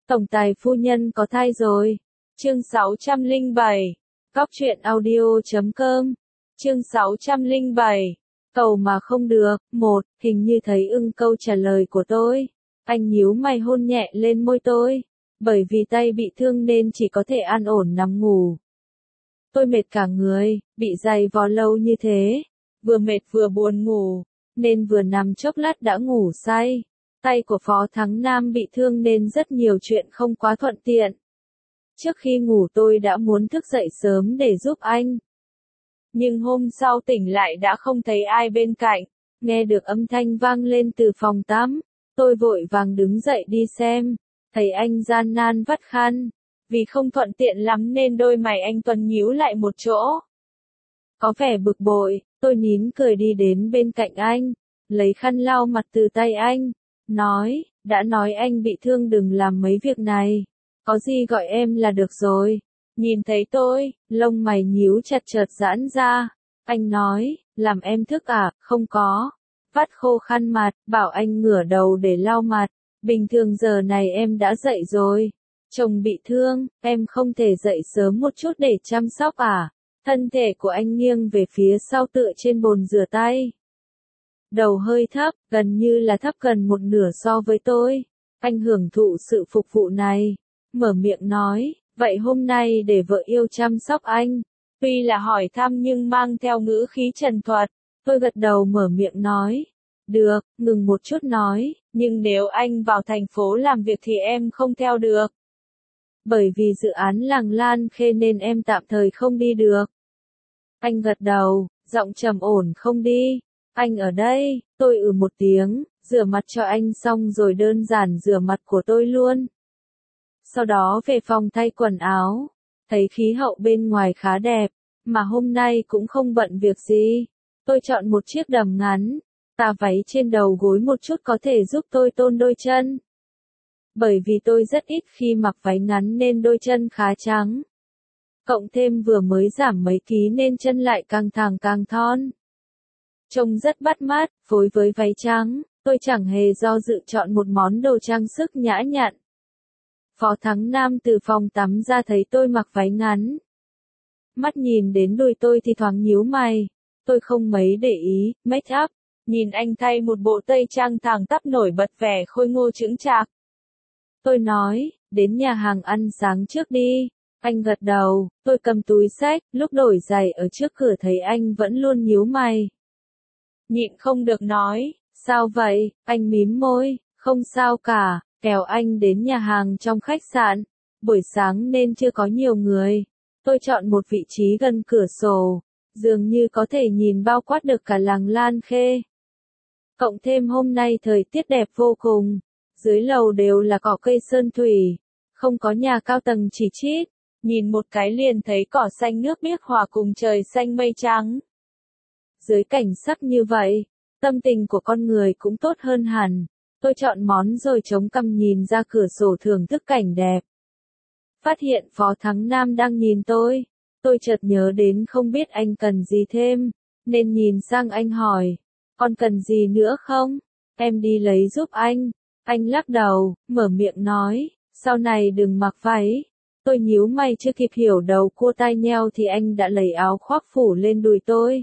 Tổng tài phu nhân có thai rồi. Chương 607. Cóc truyện audio.com. Chương 607. Cầu mà không được. Hình như thấy câu trả lời của tôi. Anh nhíu mày hôn nhẹ lên môi tôi. Bởi vì tay bị thương nên chỉ có thể an ổn nằm ngủ. Tôi mệt cả người, bị giày vò lâu như thế. Vừa mệt vừa buồn ngủ, nên vừa nằm chốc lát đã ngủ say. Tay của Phó Thắng Nam bị thương nên rất nhiều chuyện không quá thuận tiện. Trước khi ngủ tôi đã muốn thức dậy sớm để giúp anh. Nhưng hôm sau tỉnh lại đã không thấy ai bên cạnh. Nghe được âm thanh vang lên từ phòng tắm. Tôi vội vàng đứng dậy đi xem. Thấy anh gian nan vắt khăn. Vì không thuận tiện lắm nên đôi mày anh Tuấn nhíu lại một chỗ. Có vẻ bực bội, tôi nín cười đi đến bên cạnh anh. Lấy khăn lau mặt từ tay anh. Nói, đã nói anh bị thương đừng làm mấy việc này. Có gì gọi em là được rồi. Nhìn thấy tôi, lông mày nhíu chặt chợt giãn ra. Anh nói, làm em thức à, không có. Vắt khô khăn mặt, bảo anh ngửa đầu để lau mặt. Bình thường giờ này em đã dậy rồi. Chồng bị thương, em không thể dậy sớm một chút để chăm sóc à? Thân thể của anh nghiêng về phía sau tựa trên bồn rửa tay. Đầu hơi thấp, gần như là thấp gần một nửa so với tôi. Anh hưởng thụ sự phục vụ này. Mở miệng nói, vậy hôm nay để vợ yêu chăm sóc anh. Tuy là hỏi thăm nhưng mang theo ngữ khí trần thuật. Tôi gật đầu mở miệng nói. Được, ngừng một chút nói, nhưng nếu anh vào thành phố làm việc thì em không theo được. Bởi vì dự án làng Lan Khê nên em tạm thời không đi được. Anh gật đầu, giọng trầm ổn không đi. Anh ở đây, tôi một tiếng, rửa mặt cho anh xong rồi đơn giản rửa mặt của tôi luôn. Sau đó về phòng thay quần áo, thấy khí hậu bên ngoài khá đẹp, mà hôm nay cũng không bận việc gì. Tôi chọn một chiếc đầm ngắn, tà váy trên đầu gối một chút có thể giúp tôi tôn đôi chân. Bởi vì tôi rất ít khi mặc váy ngắn nên đôi chân khá trắng. Cộng thêm vừa mới giảm mấy ký nên chân lại càng thẳng càng thon. Trông rất bắt mắt, phối với váy trắng, tôi chẳng hề do dự chọn một món đồ trang sức nhã nhặn. Phó Thắng Nam từ phòng tắm ra thấy tôi mặc váy ngắn. Mắt nhìn đến đùi tôi thì thoáng nhíu mày. Tôi không mấy để ý, make up. Nhìn anh thay một bộ tây trang thẳng tắp nổi bật vẻ khôi ngô chững chạc. Tôi nói, đến nhà hàng ăn sáng trước đi. Anh gật đầu, tôi cầm túi xách, lúc đổi giày ở trước cửa thấy anh vẫn luôn nhíu mày. Nhịn không được nói, sao vậy, anh mím môi, không sao cả, kéo anh đến nhà hàng trong khách sạn. Buổi sáng nên chưa có nhiều người. Tôi chọn một vị trí gần cửa sổ, dường như có thể nhìn bao quát được cả làng Lan Khê. Cộng thêm hôm nay thời tiết đẹp vô cùng. Dưới lầu đều là cỏ cây sơn thủy, không có nhà cao tầng chỉ chít, nhìn một cái liền thấy cỏ xanh nước biếc hòa cùng trời xanh mây trắng. Dưới cảnh sắc như vậy, tâm tình của con người cũng tốt hơn hẳn. Tôi chọn món rồi chống cằm nhìn ra cửa sổ thưởng thức cảnh đẹp. Phát hiện Phó Thắng Nam đang nhìn tôi chợt nhớ đến không biết anh cần gì thêm, nên nhìn sang anh hỏi, còn cần gì nữa không? Em đi lấy giúp anh. Anh lắc đầu, mở miệng nói, sau này đừng mặc váy. Tôi nhíu mày chưa kịp hiểu đầu cua tai nheo thì anh đã lấy áo khoác phủ lên đùi tôi.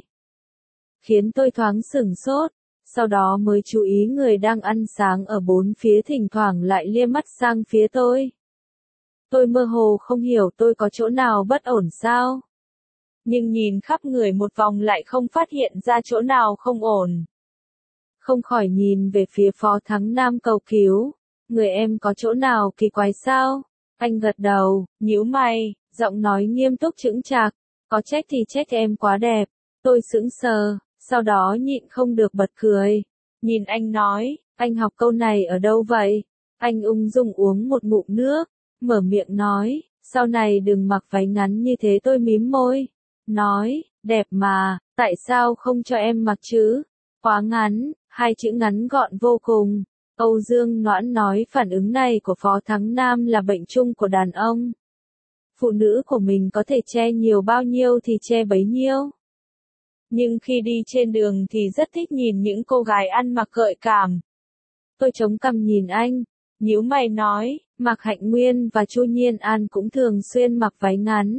Khiến tôi thoáng sửng sốt, sau đó mới chú ý người đang ăn sáng ở bốn phía thỉnh thoảng lại lia mắt sang phía tôi. Tôi mơ hồ không hiểu tôi có chỗ nào bất ổn sao. Nhưng nhìn khắp người một vòng lại không phát hiện ra chỗ nào không ổn. Không khỏi nhìn về phía Phó Thắng Nam cầu cứu. Người em có chỗ nào kỳ quái sao? Anh gật đầu, nhíu mày, giọng nói nghiêm túc chững chạc. Có trách thì trách em quá đẹp. Tôi sững sờ, sau đó nhịn không được bật cười. Nhìn anh nói, anh học câu này ở đâu vậy? Anh ung dung uống một ngụm nước, mở miệng nói, sau này đừng mặc váy ngắn như thế. Tôi mím môi. Nói, đẹp mà, tại sao không cho em mặc chứ? Quá ngắn. Hai chữ ngắn gọn vô cùng. Âu Dương Noãn nói phản ứng này của Phó Thắng Nam là bệnh chung của đàn ông. Phụ nữ của mình có thể che nhiều bao nhiêu thì che bấy nhiêu. Nhưng khi đi trên đường thì rất thích nhìn những cô gái ăn mặc gợi cảm. Tôi chống cằm nhìn anh, nhíu mày nói, Mạc Hạnh Nguyên và Chu Nhiên An cũng thường xuyên mặc váy ngắn.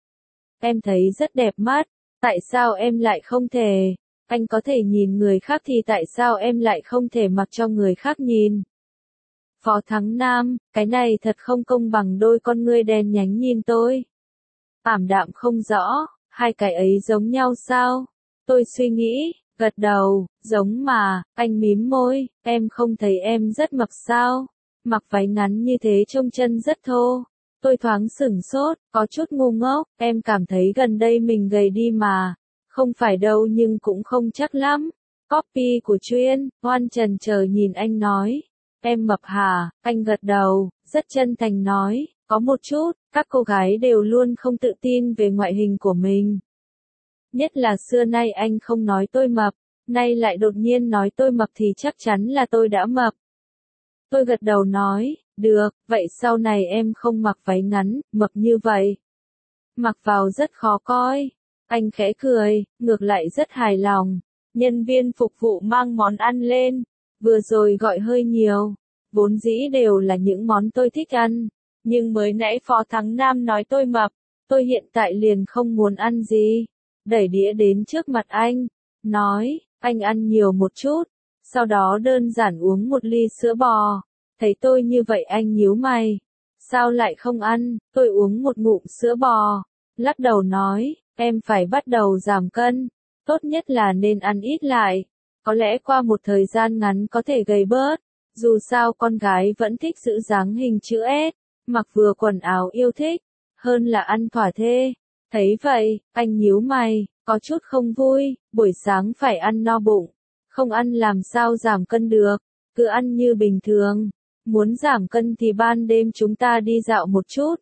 Em thấy rất đẹp mắt, tại sao em lại không thể? Anh có thể nhìn người khác thì tại sao em lại không thể mặc cho người khác nhìn? Phó Thắng Nam, cái này thật không công bằng, đôi con ngươi đen nhánh nhìn tôi. Ảm đạm không rõ, hai cái ấy giống nhau sao? Tôi suy nghĩ, gật đầu, giống mà, anh mím môi, em không thấy em rất mập sao? Mặc váy ngắn như thế trông chân rất thô. Tôi thoáng sửng sốt, có chút ngu ngốc, em cảm thấy gần đây mình gầy đi mà. Không phải đâu nhưng cũng không chắc lắm. Copy của chuyên, Hoan chần chờ nhìn anh nói. Em mập hả? Anh gật đầu, rất chân thành nói, có một chút, các cô gái đều luôn không tự tin về ngoại hình của mình. Nhất là xưa nay anh không nói tôi mập, nay lại đột nhiên nói tôi mập thì chắc chắn là tôi đã mập. Tôi gật đầu nói, được, vậy sau này em không mặc váy ngắn, mập như vậy. Mặc vào rất khó coi. Anh khẽ cười, ngược lại rất hài lòng. Nhân viên phục vụ mang món ăn lên. Vừa rồi gọi hơi nhiều. Vốn dĩ đều là những món tôi thích ăn. Nhưng mới nãy Phó Thắng Nam nói tôi mập. Tôi hiện tại liền không muốn ăn gì. Đẩy đĩa đến trước mặt anh. Nói, anh ăn nhiều một chút. Sau đó đơn giản uống một ly sữa bò. Thấy tôi như vậy anh nhíu mày. Sao lại không ăn? Tôi uống một ngụm sữa bò. Lắc đầu nói, em phải bắt đầu giảm cân. Tốt nhất là nên ăn ít lại. Có lẽ qua một thời gian ngắn có thể gầy bớt. Dù sao con gái vẫn thích giữ dáng hình chữ S. Mặc vừa quần áo yêu thích. Hơn là ăn thỏa thê. Thấy vậy, anh nhíu mày, có chút không vui. Buổi sáng phải ăn no bụng. Không ăn làm sao giảm cân được. Cứ ăn như bình thường. Muốn giảm cân thì ban đêm chúng ta đi dạo một chút.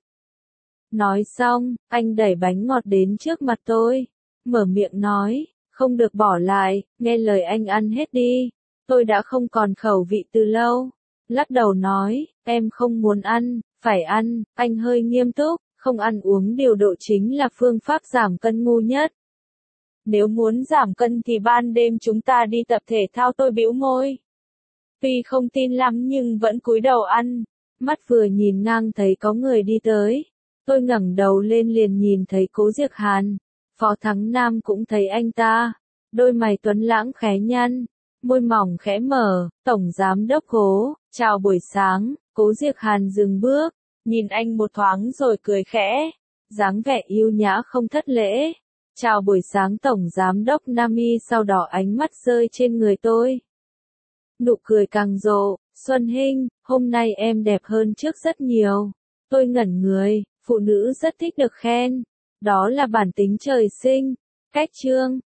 Nói xong, anh đẩy bánh ngọt đến trước mặt tôi. Mở miệng nói, không được bỏ lại, nghe lời anh ăn hết đi. Tôi đã không còn khẩu vị từ lâu. Lắc đầu nói, em không muốn ăn, phải ăn. Anh hơi nghiêm túc, không ăn uống điều độ chính là phương pháp giảm cân ngu nhất. Nếu muốn giảm cân thì ban đêm chúng ta đi tập thể thao, tôi bĩu môi. Tuy không tin lắm nhưng vẫn cúi đầu ăn. Mắt vừa nhìn ngang thấy có người đi tới. Tôi ngẩng đầu lên liền nhìn thấy Cố Diệc Hàn. Phó Thắng Nam cũng thấy anh ta. Đôi mày tuấn lãng khẽ nhăn. Môi mỏng khẽ mở. Tổng giám đốc Cố, chào buổi sáng. Cố Diệc Hàn dừng bước. Nhìn anh một thoáng rồi cười khẽ. Dáng vẻ yêu nhã không thất lễ. Chào buổi sáng Tổng giám đốc Nami, sau đó ánh mắt rơi trên người tôi. Nụ cười càng rộ, Xuân Hinh, hôm nay em đẹp hơn trước rất nhiều. Tôi ngẩn người, phụ nữ rất thích được khen. Đó là bản tính trời sinh. Cách chương